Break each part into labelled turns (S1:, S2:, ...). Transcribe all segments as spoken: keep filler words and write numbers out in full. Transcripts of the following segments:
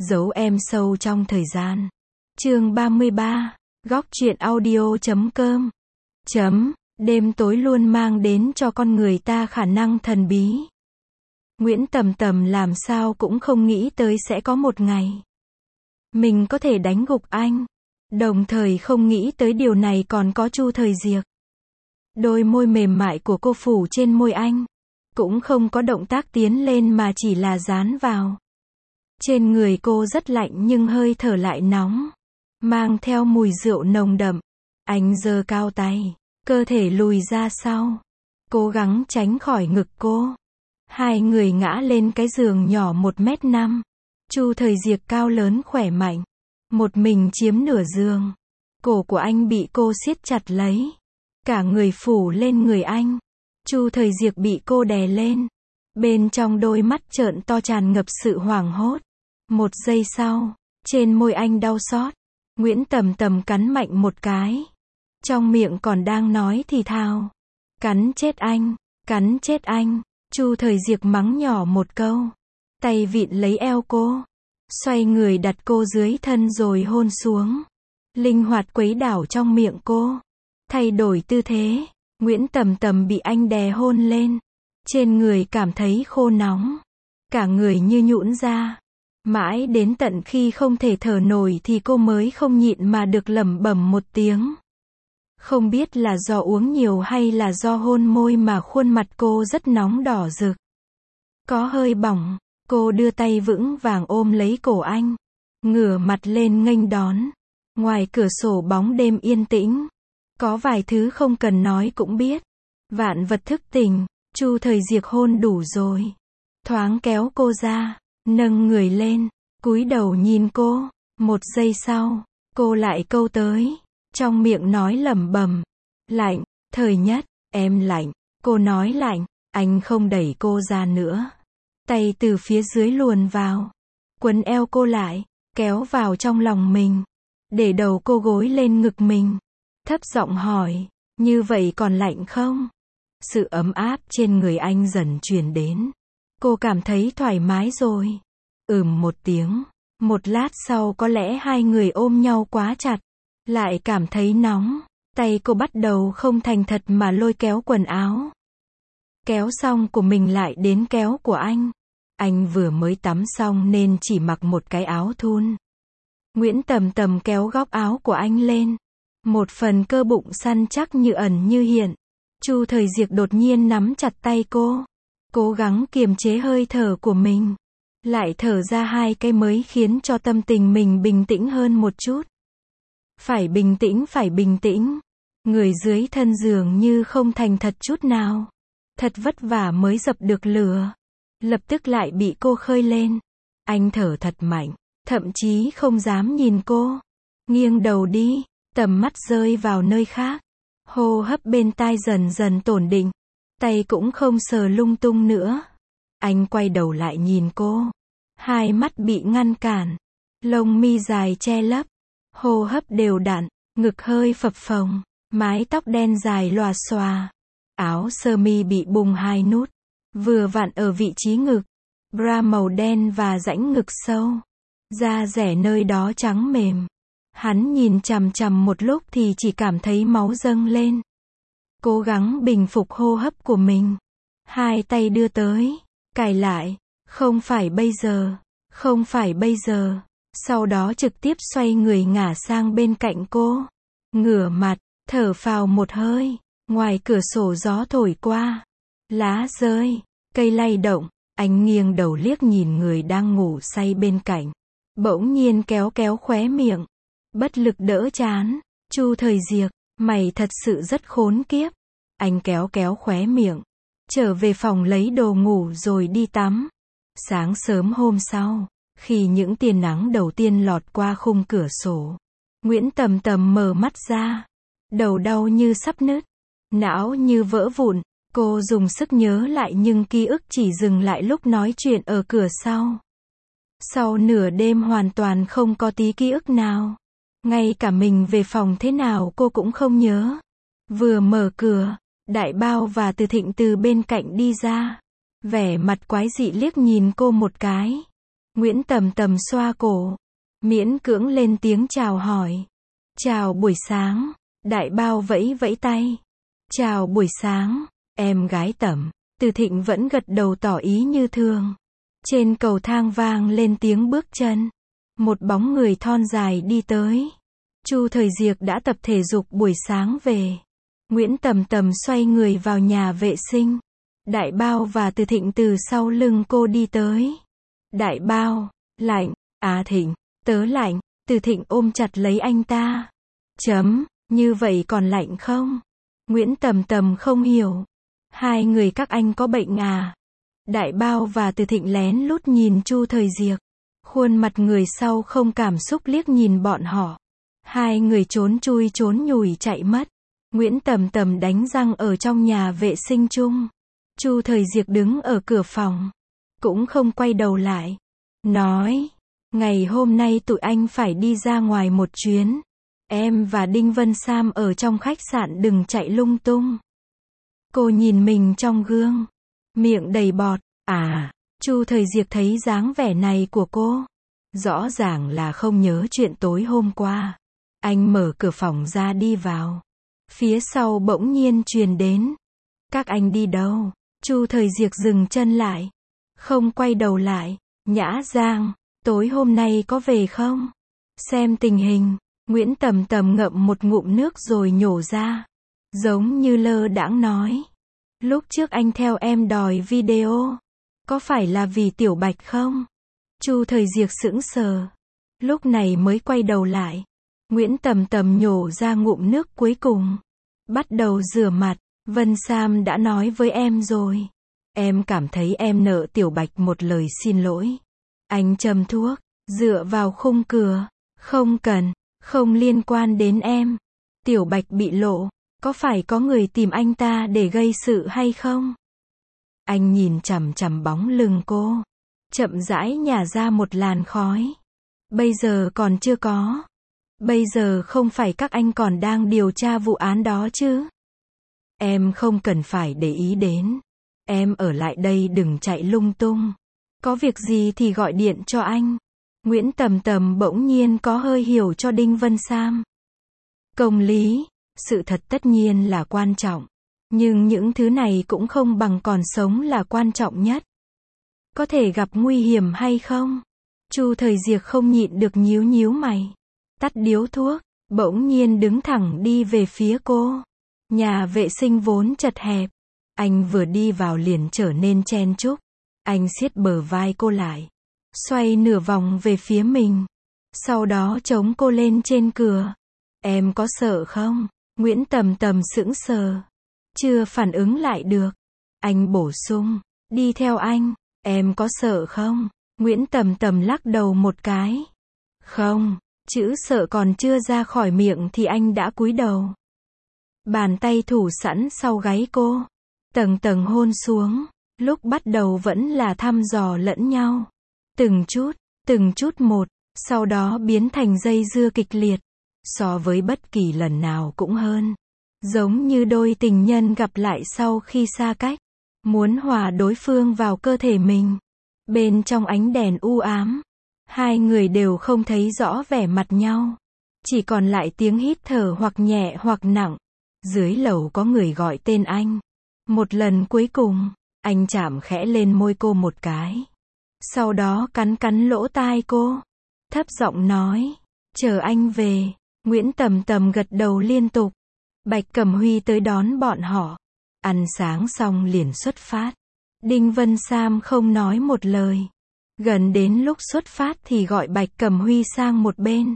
S1: Giấu em sâu trong thời gian. Chương ba mươi ba, góc truyện audio chấm com. Chấm, đêm tối luôn mang đến cho con người ta khả năng thần bí. Nguyễn Tầm Tầm làm sao cũng không nghĩ tới sẽ có một ngày mình có thể đánh gục anh. Đồng thời không nghĩ tới điều này còn có Chu Thời Diệc. Đôi môi mềm mại của cô phủ trên môi anh. Cũng không có động tác tiến lên mà chỉ là dán vào. Trên người cô rất lạnh nhưng hơi thở lại nóng. Mang theo mùi rượu nồng đậm. Anh giơ cao tay. Cơ thể lùi ra sau. Cố gắng tránh khỏi ngực cô. Hai người ngã lên cái giường nhỏ một mét năm. Chu Thời Diệc cao lớn khỏe mạnh. Một mình chiếm nửa giường. Cổ của anh bị cô siết chặt lấy. Cả người phủ lên người anh. Chu Thời Diệc bị cô đè lên. Bên trong đôi mắt trợn to tràn ngập sự hoảng hốt. Một giây sau, trên môi anh đau xót. Nguyễn Tầm Tầm cắn mạnh một cái. Trong miệng còn đang nói thì thào. Cắn chết anh, cắn chết anh. Chu Thời Diệc mắng nhỏ một câu. Tay vịn lấy eo cô. Xoay người đặt cô dưới thân rồi hôn xuống. Linh hoạt quấy đảo trong miệng cô. Thay đổi tư thế. Nguyễn Tầm Tầm bị anh đè hôn lên. Trên người cảm thấy khô nóng. Cả người như nhũn ra. Mãi đến tận khi không thể thở nổi thì cô mới không nhịn mà được lẩm bẩm một tiếng. Không biết là do uống nhiều hay là do hôn môi mà khuôn mặt cô rất nóng đỏ rực. Có hơi bỏng. Cô đưa tay vững vàng ôm lấy cổ anh. Ngửa mặt lên nghênh đón. Ngoài cửa sổ bóng đêm yên tĩnh. Có vài thứ không cần nói cũng biết. Vạn vật thức tỉnh. Chu Thời Diệc hôn đủ rồi. Thoáng kéo cô ra. Nâng người lên. Cúi đầu nhìn cô. Một giây sau. Cô lại câu tới. Trong miệng nói lẩm bẩm. Lạnh. Thời Nhất. Em lạnh. Cô nói lạnh. Anh không đẩy cô ra nữa. Tay từ phía dưới luồn vào. Quấn eo cô lại. Kéo vào trong lòng mình. Để đầu cô gối lên ngực mình. Thấp giọng hỏi. Như vậy còn lạnh không? Sự ấm áp trên người anh dần truyền đến. Cô cảm thấy thoải mái rồi. Ừm một tiếng. Một lát sau có lẽ hai người ôm nhau quá chặt. Lại cảm thấy nóng. Tay cô bắt đầu không thành thật mà lôi kéo quần áo. Kéo xong của mình lại đến kéo của anh. Anh vừa mới tắm xong nên chỉ mặc một cái áo thun. Nguyễn Tầm Tầm kéo góc áo của anh lên. Một phần cơ bụng săn chắc như ẩn như hiện. Chu Thời Diệc đột nhiên nắm chặt tay cô. Cố gắng kiềm chế hơi thở của mình. Lại thở ra hai cái mới khiến cho tâm tình mình bình tĩnh hơn một chút. Phải bình tĩnh, phải bình tĩnh. Người dưới thân giường như không thành thật chút nào. Thật vất vả mới dập được lửa. Lập tức lại bị cô khơi lên. Anh thở thật mạnh. Thậm chí không dám nhìn cô. Nghiêng đầu đi. Tầm mắt rơi vào nơi khác. Hô hấp bên tai dần dần ổn định. Tay cũng không sờ lung tung nữa. Anh quay đầu lại nhìn cô. Hai mắt bị ngăn cản. Lông mi dài che lấp. Hô hấp đều đặn. Ngực hơi phập phồng. Mái tóc đen dài lòa xòa. Áo sơ mi bị bung hai nút. Vừa vặn ở vị trí ngực. Bra màu đen và rãnh ngực sâu. Da dẻ nơi đó trắng mềm. Hắn nhìn chằm chằm một lúc thì chỉ cảm thấy máu dâng lên. Cố gắng bình phục hô hấp của mình. Hai tay đưa tới. Cài lại. Không phải bây giờ. Không phải bây giờ. Sau đó trực tiếp xoay người ngả sang bên cạnh cô. Ngửa mặt. Thở phào một hơi. Ngoài cửa sổ gió thổi qua. Lá rơi. Cây lay động. Anh nghiêng đầu liếc nhìn người đang ngủ say bên cạnh. Bỗng nhiên kéo kéo khóe miệng. Bất lực đỡ chán. Chu Thời Diệc, mày thật sự rất khốn kiếp. Anh kéo kéo khóe miệng. Trở về phòng lấy đồ ngủ rồi đi tắm. Sáng sớm hôm sau, khi những tia nắng đầu tiên lọt qua khung cửa sổ, Nguyễn Tầm Tầm mở mắt ra. Đầu đau như sắp nứt. Não như vỡ vụn. Cô dùng sức nhớ lại nhưng ký ức chỉ dừng lại lúc nói chuyện ở cửa sau. Sau nửa đêm hoàn toàn không có tí ký ức nào. Ngay cả mình về phòng thế nào cô cũng không nhớ. Vừa mở cửa, Đại Bao và Từ Thịnh từ bên cạnh đi ra. Vẻ mặt quái dị liếc nhìn cô một cái. Nguyễn Tầm Tầm xoa cổ, miễn cưỡng lên tiếng chào hỏi. Chào buổi sáng, Đại Bao vẫy vẫy tay. Chào buổi sáng, em gái Tầm. Từ Thịnh vẫn gật đầu tỏ ý như thường. Trên cầu thang vang lên tiếng bước chân. Một bóng người thon dài đi tới. Chu Thời Diệc đã tập thể dục buổi sáng về. Nguyễn Tầm Tầm xoay người vào nhà vệ sinh. Đại Bao và Từ Thịnh từ sau lưng cô đi tới. Đại Bao, lạnh, à Thịnh, tớ lạnh. Từ Thịnh ôm chặt lấy anh ta. Chấm, như vậy còn lạnh không? Nguyễn Tầm Tầm không hiểu. Hai người các anh có bệnh à? Đại Bao và Từ Thịnh lén lút nhìn Chu Thời Diệc. Khuôn mặt người sau không cảm xúc liếc nhìn bọn họ. Hai người trốn chui trốn nhủi chạy mất. Nguyễn Tầm Tầm đánh răng ở trong nhà vệ sinh chung. Chu Thời Diệc đứng ở cửa phòng. Cũng không quay đầu lại. Nói, ngày hôm nay tụi anh phải đi ra ngoài một chuyến. Em và Đinh Vân Sam ở trong khách sạn đừng chạy lung tung. Cô nhìn mình trong gương. Miệng đầy bọt. À, Chu Thời Diệc thấy dáng vẻ này của cô. Rõ ràng là không nhớ chuyện tối hôm qua. Anh mở cửa phòng ra đi vào. Phía sau bỗng nhiên truyền đến. Các anh đi đâu? Chu Thời Diệc dừng chân lại. Không quay đầu lại. Nhã Giang, tối hôm nay có về không? Xem tình hình. Nguyễn Tầm Tầm ngậm một ngụm nước rồi nhổ ra. Giống như lơ đãng nói. Lúc trước anh theo em đòi video. Có phải là vì Tiểu Bạch không? Chu Thời Diệc sững sờ. Lúc này mới quay đầu lại. Nguyễn Tầm Tầm nhổ ra ngụm nước cuối cùng. Bắt đầu rửa mặt. Vân Sam đã nói với em rồi. Em cảm thấy em nợ Tiểu Bạch một lời xin lỗi. Anh châm thuốc. Dựa vào khung cửa. Không cần. Không liên quan đến em. Tiểu Bạch bị lộ. Có phải có người tìm anh ta để gây sự hay không? Anh nhìn chằm chằm bóng lưng cô. Chậm rãi nhả ra một làn khói. Bây giờ còn chưa có. Bây giờ không phải các anh còn đang điều tra vụ án đó chứ? Em không cần phải để ý đến. Em ở lại đây đừng chạy lung tung. Có việc gì thì gọi điện cho anh. Nguyễn Tầm Tầm bỗng nhiên có hơi hiểu cho Đinh Vân Sam. Công lý, sự thật tất nhiên là quan trọng. Nhưng những thứ này cũng không bằng còn sống là quan trọng nhất. Có thể gặp nguy hiểm hay không? Chu Thời Diệc không nhịn được nhíu nhíu mày. Tắt điếu thuốc, bỗng nhiên đứng thẳng đi về phía cô. Nhà vệ sinh vốn chật hẹp. Anh vừa đi vào liền trở nên chen chúc. Anh siết bờ vai cô lại. Xoay nửa vòng về phía mình. Sau đó chống cô lên trên cửa. Em có sợ không? Nguyễn Tầm Tầm sững sờ. Chưa phản ứng lại được. Anh bổ sung. Đi theo anh. Em có sợ không? Nguyễn Tầm Tầm lắc đầu một cái. Không. Chữ sợ còn chưa ra khỏi miệng thì anh đã cúi đầu. Bàn tay thủ sẵn sau gáy cô. Tầng tầng hôn xuống. Lúc bắt đầu vẫn là thăm dò lẫn nhau. Từng chút, từng chút một. Sau đó biến thành dây dưa kịch liệt. So với bất kỳ lần nào cũng hơn. Giống như đôi tình nhân gặp lại sau khi xa cách. Muốn hòa đối phương vào cơ thể mình. Bên trong ánh đèn u ám. Hai người đều không thấy rõ vẻ mặt nhau. Chỉ còn lại tiếng hít thở hoặc nhẹ hoặc nặng. Dưới lầu có người gọi tên anh. Một lần cuối cùng, anh chạm khẽ lên môi cô một cái. Sau đó cắn cắn lỗ tai cô. Thấp giọng nói. Chờ anh về. Nguyễn Tầm Tầm gật đầu liên tục. Bạch Cẩm Huy tới đón bọn họ. Ăn sáng xong liền xuất phát. Đinh Vân Sam không nói một lời. Gần đến lúc xuất phát thì gọi Bạch Cẩm Huy sang một bên.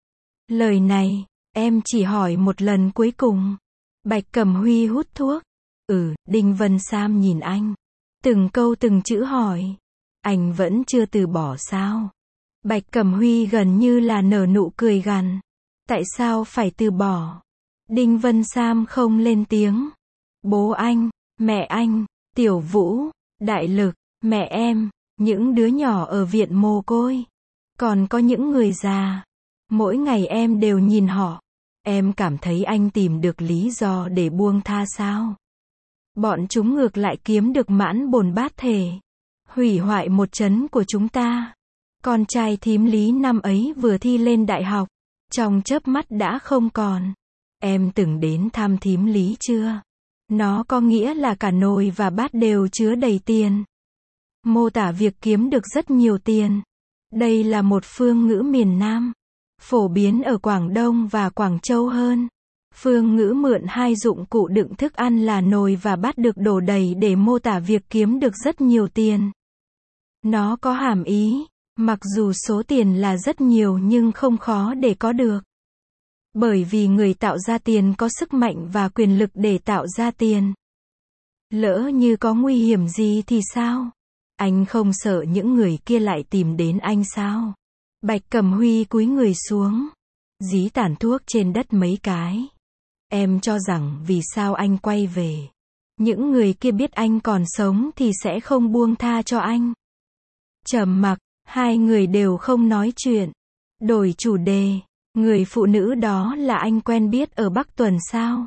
S1: Lời này, em chỉ hỏi một lần cuối cùng. Bạch Cẩm Huy hút thuốc. Ừ, Đinh Vân Sam nhìn anh. Từng câu từng chữ hỏi. Anh vẫn chưa từ bỏ sao? Bạch Cẩm Huy gần như là nở nụ cười gằn. Tại sao phải từ bỏ? Đinh Vân Sam không lên tiếng. Bố anh, mẹ anh, Tiểu Vũ, Đại Lực, mẹ em, những đứa nhỏ ở viện mồ côi. Còn có những người già. Mỗi ngày em đều nhìn họ. Em cảm thấy anh tìm được lý do để buông tha sao? Bọn chúng ngược lại kiếm được mãn bổn bát thể. Hủy hoại một trấn của chúng ta. Con trai thím Lý năm ấy vừa thi lên đại học, trong chớp mắt đã không còn. Em từng đến thăm thím Lý chưa? Nó có nghĩa là cả nồi và bát đều chứa đầy tiền. Mô tả việc kiếm được rất nhiều tiền. Đây là một phương ngữ miền Nam, phổ biến ở Quảng Đông và Quảng Châu hơn. Phương ngữ mượn hai dụng cụ đựng thức ăn là nồi và bát được đổ đầy để mô tả việc kiếm được rất nhiều tiền. Nó có hàm ý, mặc dù số tiền là rất nhiều nhưng không khó để có được. Bởi vì người tạo ra tiền có sức mạnh và quyền lực để tạo ra tiền. Lỡ như có nguy hiểm gì thì sao? Anh không sợ những người kia lại tìm đến anh sao? Bạch Cẩm Huy cúi người xuống, dí tàn thuốc trên đất mấy cái. Em cho rằng vì sao anh quay về? Những người kia biết anh còn sống thì sẽ không buông tha cho anh. Trầm mặc, hai người đều không nói chuyện. Đổi chủ đề, người phụ nữ đó là anh quen biết ở Bắc Tuần sao?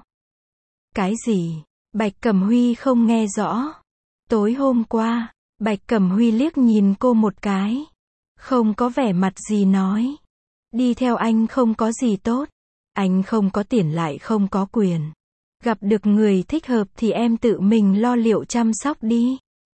S1: Cái gì? Bạch Cẩm Huy không nghe rõ. Tối hôm qua, Bạch Cẩm Huy liếc nhìn cô một cái. Không có vẻ mặt gì nói. Đi theo anh không có gì tốt. Anh không có tiền lại không có quyền. Gặp được người thích hợp thì em tự mình lo liệu chăm sóc đi.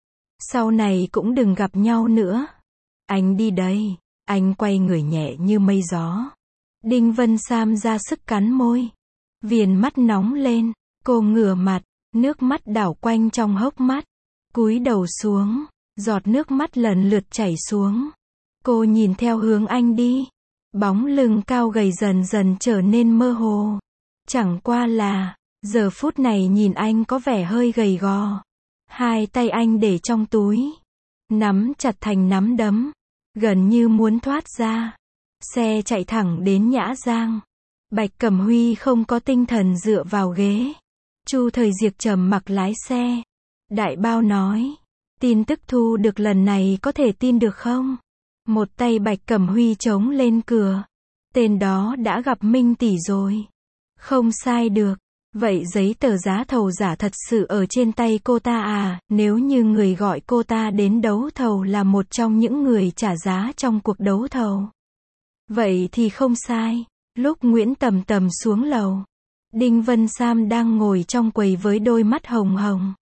S1: Sau này cũng đừng gặp nhau nữa. Anh đi đây. Anh quay người nhẹ như mây gió. Đinh Vân Sam ra sức cắn môi. Viền mắt nóng lên. Cô ngửa mặt. Nước mắt đảo quanh trong hốc mắt. Cúi đầu xuống. Giọt nước mắt lần lượt chảy xuống. Cô nhìn theo hướng anh đi. Bóng lưng cao gầy dần dần trở nên mơ hồ. Chẳng qua là, giờ phút này nhìn anh có vẻ hơi gầy gò. Hai tay anh để trong túi. Nắm chặt thành nắm đấm. Gần như muốn thoát ra. Xe chạy thẳng đến Nhã Giang. Bạch Cẩm Huy không có tinh thần dựa vào ghế. Chu Thời Diệc trầm mặc lái xe. Đại Bao nói. Tin tức thu được lần này có thể tin được không? Một tay Bạch Cẩm Huy chống lên cửa. Tên đó đã gặp Minh tỷ rồi. Không sai được. Vậy giấy tờ giá thầu giả thật sự ở trên tay cô ta à? Nếu như người gọi cô ta đến đấu thầu là một trong những người trả giá trong cuộc đấu thầu. Vậy thì không sai. Lúc Nguyễn Tầm Tầm xuống lầu, Đinh Vân Sam đang ngồi trong quầy với đôi mắt hồng hồng.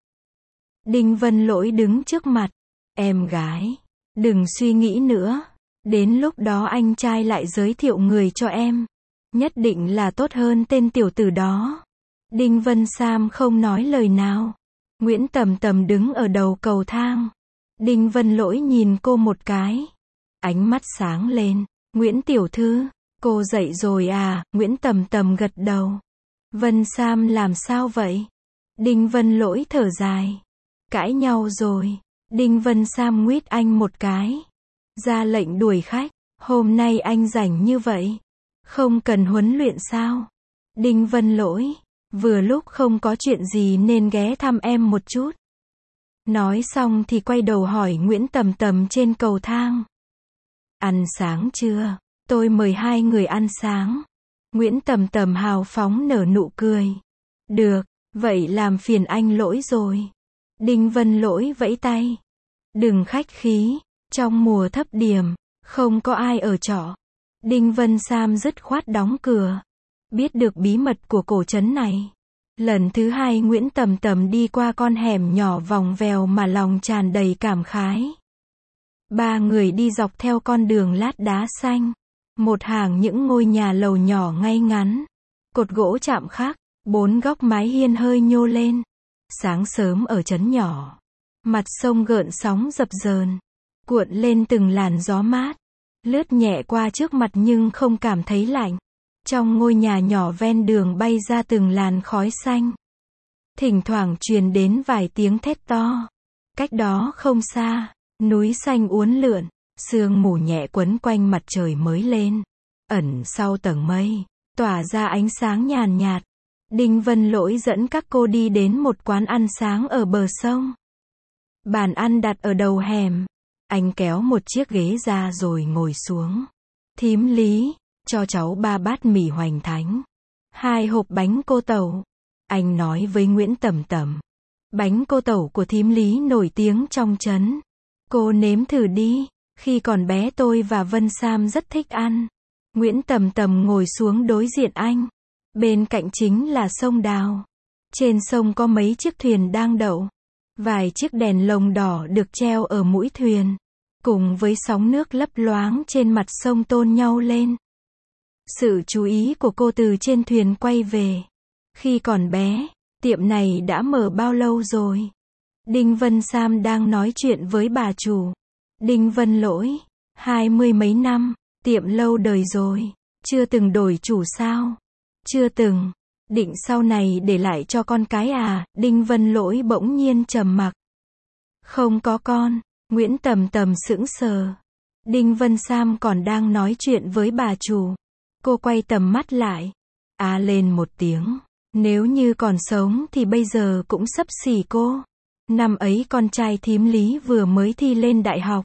S1: Đinh Vân Lỗi đứng trước mặt. Em gái, đừng suy nghĩ nữa. Đến lúc đó anh trai lại giới thiệu người cho em. Nhất định là tốt hơn tên tiểu tử đó. Đinh Vân Sam không nói lời nào. Nguyễn Tầm Tầm đứng ở đầu cầu thang. Đinh Vân Lỗi nhìn cô một cái. Ánh mắt sáng lên. Nguyễn tiểu thư, cô dậy rồi à? Nguyễn Tầm Tầm gật đầu. Vân Sam làm sao vậy? Đinh Vân Lỗi thở dài. Cãi nhau rồi. Đinh Vân Sam nguyết anh một cái. Ra lệnh đuổi khách. Hôm nay anh rảnh như vậy. Không cần huấn luyện sao? Đinh Vân Lỗi. Vừa lúc không có chuyện gì nên ghé thăm em một chút. Nói xong thì quay đầu hỏi Nguyễn Tầm Tầm trên cầu thang. Ăn sáng chưa? Tôi mời hai người ăn sáng. Nguyễn Tầm Tầm hào phóng nở nụ cười. Được, vậy làm phiền anh Lỗi rồi. Đinh Vân Lỗi vẫy tay. Đừng khách khí, trong mùa thấp điểm, không có ai ở trọ. Đinh Vân Sam dứt khoát đóng cửa. Biết được bí mật của cổ trấn này. Lần thứ hai Nguyễn Tầm Tầm đi qua con hẻm nhỏ vòng vèo mà lòng tràn đầy cảm khái. Ba người đi dọc theo con đường lát đá xanh. Một hàng những ngôi nhà lầu nhỏ ngay ngắn. Cột gỗ chạm khắc, bốn góc mái hiên hơi nhô lên. Sáng sớm ở trấn nhỏ. Mặt sông gợn sóng dập dờn. Cuộn lên từng làn gió mát. Lướt nhẹ qua trước mặt nhưng không cảm thấy lạnh. Trong ngôi nhà nhỏ ven đường bay ra từng làn khói xanh. Thỉnh thoảng truyền đến vài tiếng thét to. Cách đó không xa, núi xanh uốn lượn, sương mù nhẹ quấn quanh mặt trời mới lên. Ẩn sau tầng mây, tỏa ra ánh sáng nhàn nhạt. Đinh Vân Lỗi dẫn các cô đi đến một quán ăn sáng ở bờ sông. Bàn ăn đặt ở đầu hẻm. Anh kéo một chiếc ghế ra rồi ngồi xuống. Thím Lý, cho cháu ba bát mì hoành thánh. Hai hộp bánh cô tẩu. Anh nói với Nguyễn Tầm Tầm. Bánh cô tẩu của thím Lý nổi tiếng trong trấn. Cô nếm thử đi. Khi còn bé tôi và Vân Sam rất thích ăn. Nguyễn Tầm Tầm ngồi xuống đối diện anh. Bên cạnh chính là sông Đào. Trên sông có mấy chiếc thuyền đang đậu. Vài chiếc đèn lồng đỏ được treo ở mũi thuyền. Cùng với sóng nước lấp loáng trên mặt sông tôn nhau lên. Sự chú ý của cô từ trên thuyền quay về. Khi còn bé, tiệm này đã mở bao lâu rồi? Đinh Vân Sam đang nói chuyện với bà chủ. Đinh Vân Lỗi, hai mươi mấy năm, tiệm lâu đời rồi, chưa từng đổi chủ sao? Chưa từng, định sau này để lại cho con cái à? Đinh Vân Lỗi bỗng nhiên trầm mặc. Không có con. Nguyễn Tầm Tầm sững sờ. Đinh Vân Sam còn đang nói chuyện với bà chủ. Cô quay tầm mắt lại. À lên một tiếng. Nếu như còn sống thì bây giờ cũng xấp xỉ cô. Năm ấy con trai thím Lý vừa mới thi lên đại học.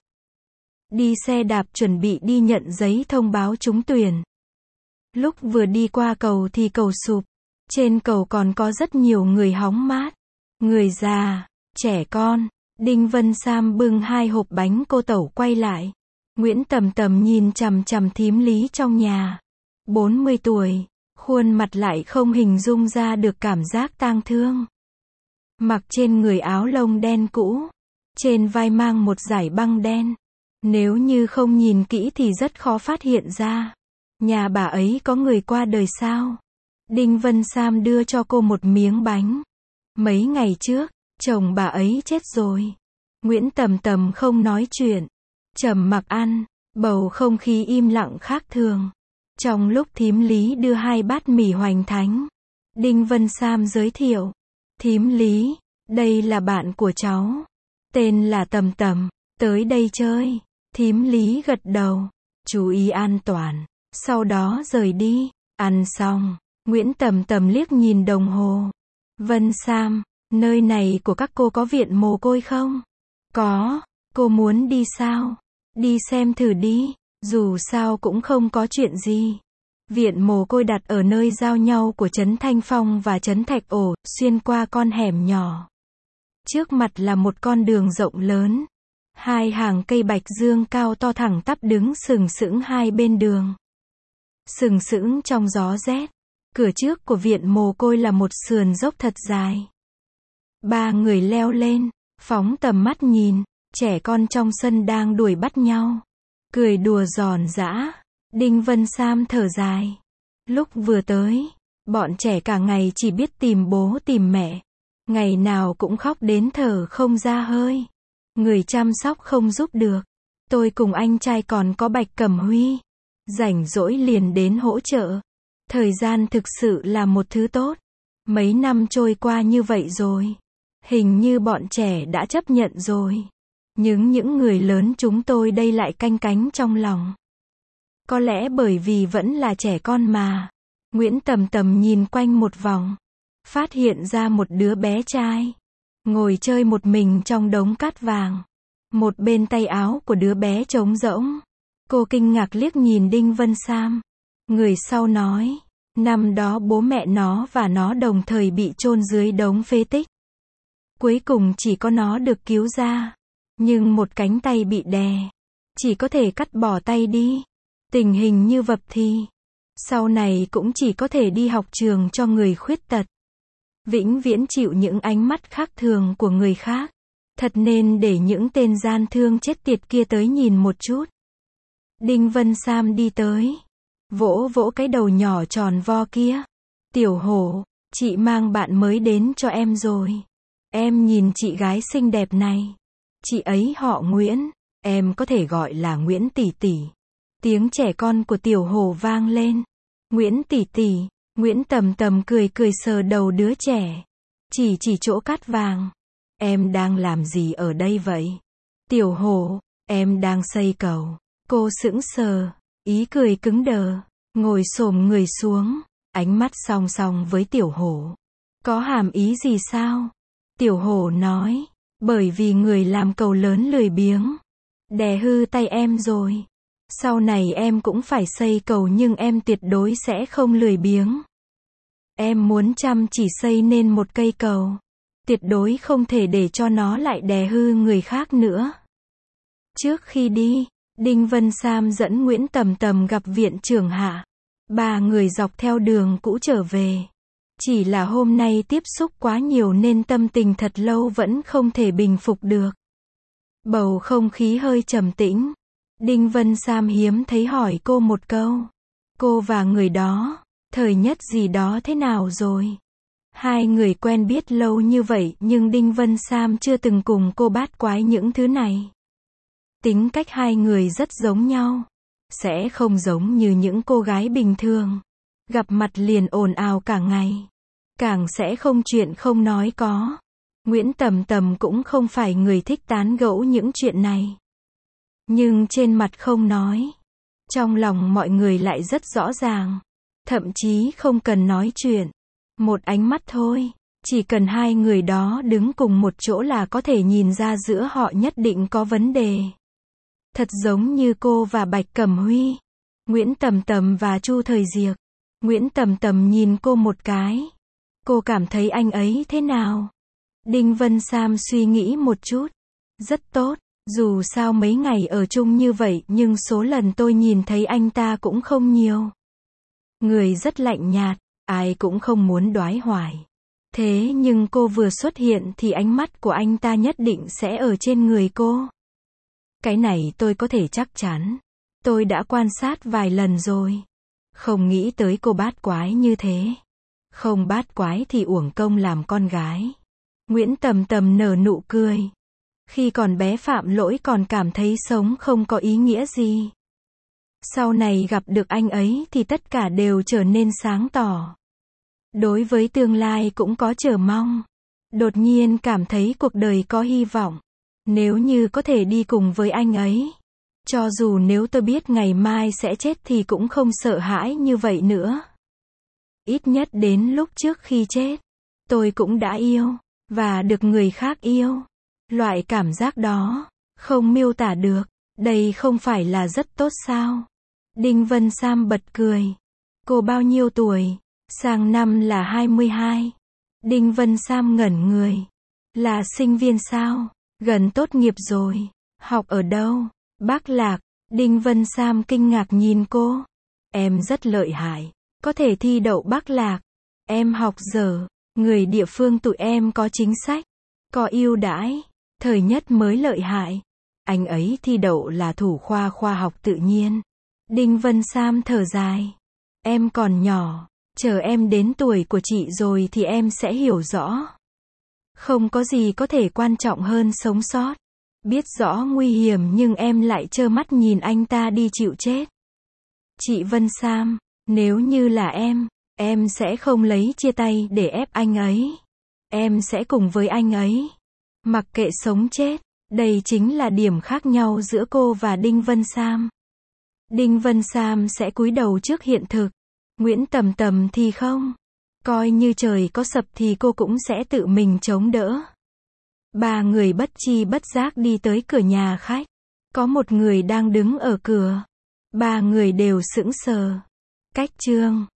S1: Đi xe đạp chuẩn bị đi nhận giấy thông báo trúng tuyển. Lúc vừa đi qua cầu thì cầu sụp. Trên cầu còn có rất nhiều người hóng mát. Người già, trẻ con. Đinh Vân Sam bưng hai hộp bánh cô tẩu quay lại. Nguyễn Tầm Tầm nhìn chằm chằm thím Lý trong nhà. bốn mươi tuổi, khuôn mặt lại không hình dung ra được cảm giác tang thương. Mặc trên người áo lông đen cũ. Trên vai mang một dải băng đen. Nếu như không nhìn kỹ thì rất khó phát hiện ra. Nhà bà ấy có người qua đời sao? Đinh Vân Sam đưa cho cô một miếng bánh. Mấy ngày trước, chồng bà ấy chết rồi. Nguyễn Tầm Tầm không nói chuyện. Trầm mặc ăn. Bầu không khí im lặng khác thường. Trong lúc thím Lý đưa hai bát mì hoành thánh. Đinh Vân Sam giới thiệu. Thím Lý, đây là bạn của cháu. Tên là Tầm Tầm. Tới đây chơi. Thím Lý gật đầu. Chú ý an toàn. Sau đó rời đi. Ăn xong, Nguyễn Tầm Tầm liếc nhìn đồng hồ. Vân Sam, nơi này của các cô có viện mồ côi không? Có. Cô muốn đi sao? Đi xem thử đi. Dù sao cũng không có chuyện gì. Viện mồ côi đặt ở nơi giao nhau của trấn Thanh Phong và trấn Thạch Ổ, xuyên qua con hẻm nhỏ. Trước mặt là một con đường rộng lớn. Hai hàng cây bạch dương cao to thẳng tắp đứng sừng sững hai bên đường. Sừng sững trong gió rét. Cửa trước của viện mồ côi là một sườn dốc thật dài. Ba người leo lên, phóng tầm mắt nhìn, trẻ con trong sân đang đuổi bắt nhau. Cười đùa giòn giã. Đinh Vân Sam thở dài. Lúc vừa tới, bọn trẻ cả ngày chỉ biết tìm bố tìm mẹ. Ngày nào cũng khóc đến thở không ra hơi. Người chăm sóc không giúp được. Tôi cùng anh trai còn có Bạch Cẩm Huy. Rảnh rỗi liền đến hỗ trợ. Thời gian thực sự là một thứ tốt. Mấy năm trôi qua như vậy rồi. Hình như bọn trẻ đã chấp nhận rồi. Nhưng những người lớn chúng tôi đây lại canh cánh trong lòng. Có lẽ bởi vì vẫn là trẻ con mà. Nguyễn Tầm Tầm nhìn quanh một vòng. Phát hiện ra một đứa bé trai. Ngồi chơi một mình trong đống cát vàng. Một bên tay áo của đứa bé trống rỗng. Cô kinh ngạc liếc nhìn Đinh Vân Sam. Người sau nói. Năm đó bố mẹ nó và nó đồng thời bị chôn dưới đống phế tích. Cuối cùng chỉ có nó được cứu ra. Nhưng một cánh tay bị đè. Chỉ có thể cắt bỏ tay đi. Tình hình như vập thì. Sau này cũng chỉ có thể đi học trường cho người khuyết tật. Vĩnh viễn chịu những ánh mắt khác thường của người khác. Thật nên để những tên gian thương chết tiệt kia tới nhìn một chút. Đinh Vân Sam đi tới. Vỗ vỗ cái đầu nhỏ tròn vo kia. Tiểu Hổ, chị mang bạn mới đến cho em rồi. Em nhìn chị gái xinh đẹp này. Chị ấy họ Nguyễn. Em có thể gọi là Nguyễn tỷ tỷ. Tiếng trẻ con của Tiểu Hổ vang lên. Nguyễn tỷ tỷ. Nguyễn Tầm Tầm cười cười sờ đầu đứa trẻ. Chỉ chỉ chỗ cát vàng. Em đang làm gì ở đây vậy? Tiểu Hổ, em đang xây cầu. Cô sững sờ, ý cười cứng đờ, ngồi xổm người xuống, ánh mắt song song với Tiểu Hổ. Có hàm ý gì sao? Tiểu Hổ nói, bởi vì người làm cầu lớn lười biếng. Đè hư tay em rồi. Sau này em cũng phải xây cầu nhưng em tuyệt đối sẽ không lười biếng. Em muốn chăm chỉ xây nên một cây cầu. Tuyệt đối không thể để cho nó lại đè hư người khác nữa. Trước khi đi, Đinh Vân Sam dẫn Nguyễn Tầm Tầm gặp viện trưởng Hạ. Ba người dọc theo đường cũ trở về. Chỉ là hôm nay tiếp xúc quá nhiều nên tâm tình thật lâu vẫn không thể bình phục được. Bầu không khí hơi trầm tĩnh. Đinh Vân Sam hiếm thấy hỏi cô một câu. Cô và người đó, thời nhất gì đó thế nào rồi? Hai người quen biết lâu như vậy nhưng Đinh Vân Sam chưa từng cùng cô bát quái những thứ này. Tính cách hai người rất giống nhau. Sẽ không giống như những cô gái bình thường. Gặp mặt liền ồn ào cả ngày. Càng sẽ không chuyện không nói có. Nguyễn Tầm Tầm cũng không phải người thích tán gẫu những chuyện này. Nhưng trên mặt không nói. Trong lòng mọi người lại rất rõ ràng. Thậm chí không cần nói chuyện. Một ánh mắt thôi. Chỉ cần hai người đó đứng cùng một chỗ là có thể nhìn ra giữa họ nhất định có vấn đề. Thật giống như cô và Bạch Cẩm Huy. Nguyễn Tầm Tầm và Chu Thời Diệc. Nguyễn Tầm Tầm nhìn cô một cái. Cô cảm thấy anh ấy thế nào? Đinh Vân Sam suy nghĩ một chút. Rất tốt. Dù sao mấy ngày ở chung như vậy nhưng số lần tôi nhìn thấy anh ta cũng không nhiều. Người rất lạnh nhạt. Ai cũng không muốn đoái hoài. Thế nhưng cô vừa xuất hiện thì ánh mắt của anh ta nhất định sẽ ở trên người cô. Cái này tôi có thể chắc chắn. Tôi đã quan sát vài lần rồi. Không nghĩ tới cô bát quái như thế. Không bát quái thì uổng công làm con gái. Nguyễn Tầm Tầm nở nụ cười. Khi còn bé phạm lỗi còn cảm thấy sống không có ý nghĩa gì. Sau này gặp được anh ấy thì tất cả đều trở nên sáng tỏ. Đối với tương lai cũng có chờ mong. Đột nhiên cảm thấy cuộc đời có hy vọng. Nếu như có thể đi cùng với anh ấy. Cho dù nếu tôi biết ngày mai sẽ chết thì cũng không sợ hãi như vậy nữa. Ít nhất đến lúc trước khi chết. Tôi cũng đã yêu. Và được người khác yêu. Loại cảm giác đó. Không miêu tả được. Đây không phải là rất tốt sao? Đinh Vân Sam bật cười. Cô bao nhiêu tuổi? Sang năm là hai mươi hai. Đinh Vân Sam ngẩn người. Là sinh viên sao? Gần tốt nghiệp rồi. Học ở đâu? Bắc Lạc. Đinh Vân Sam kinh ngạc nhìn cô. Em rất lợi hại. Có thể thi đậu Bắc Lạc. Em học dở. Người địa phương tụi em có chính sách. Có ưu đãi. Thời nhất mới lợi hại. Anh ấy thi đậu là thủ khoa khoa học tự nhiên. Đinh Vân Sam thở dài. Em còn nhỏ. Chờ em đến tuổi của chị rồi thì em sẽ hiểu rõ. Không có gì có thể quan trọng hơn sống sót. Biết rõ nguy hiểm nhưng em lại trơ mắt nhìn anh ta đi chịu chết. Chị Vân Sam, nếu như là em, em sẽ không lấy chia tay để ép anh ấy. Em sẽ cùng với anh ấy. Mặc kệ sống chết. Đây chính là điểm khác nhau giữa cô và Đinh Vân Sam. Đinh Vân Sam sẽ cúi đầu trước hiện thực. Nguyễn Tầm Tầm thì không. Coi như trời có sập thì cô cũng sẽ tự mình chống đỡ. Ba người bất chi bất giác đi tới cửa nhà khách. Có một người đang đứng ở cửa. Ba người đều sững sờ. Cách chương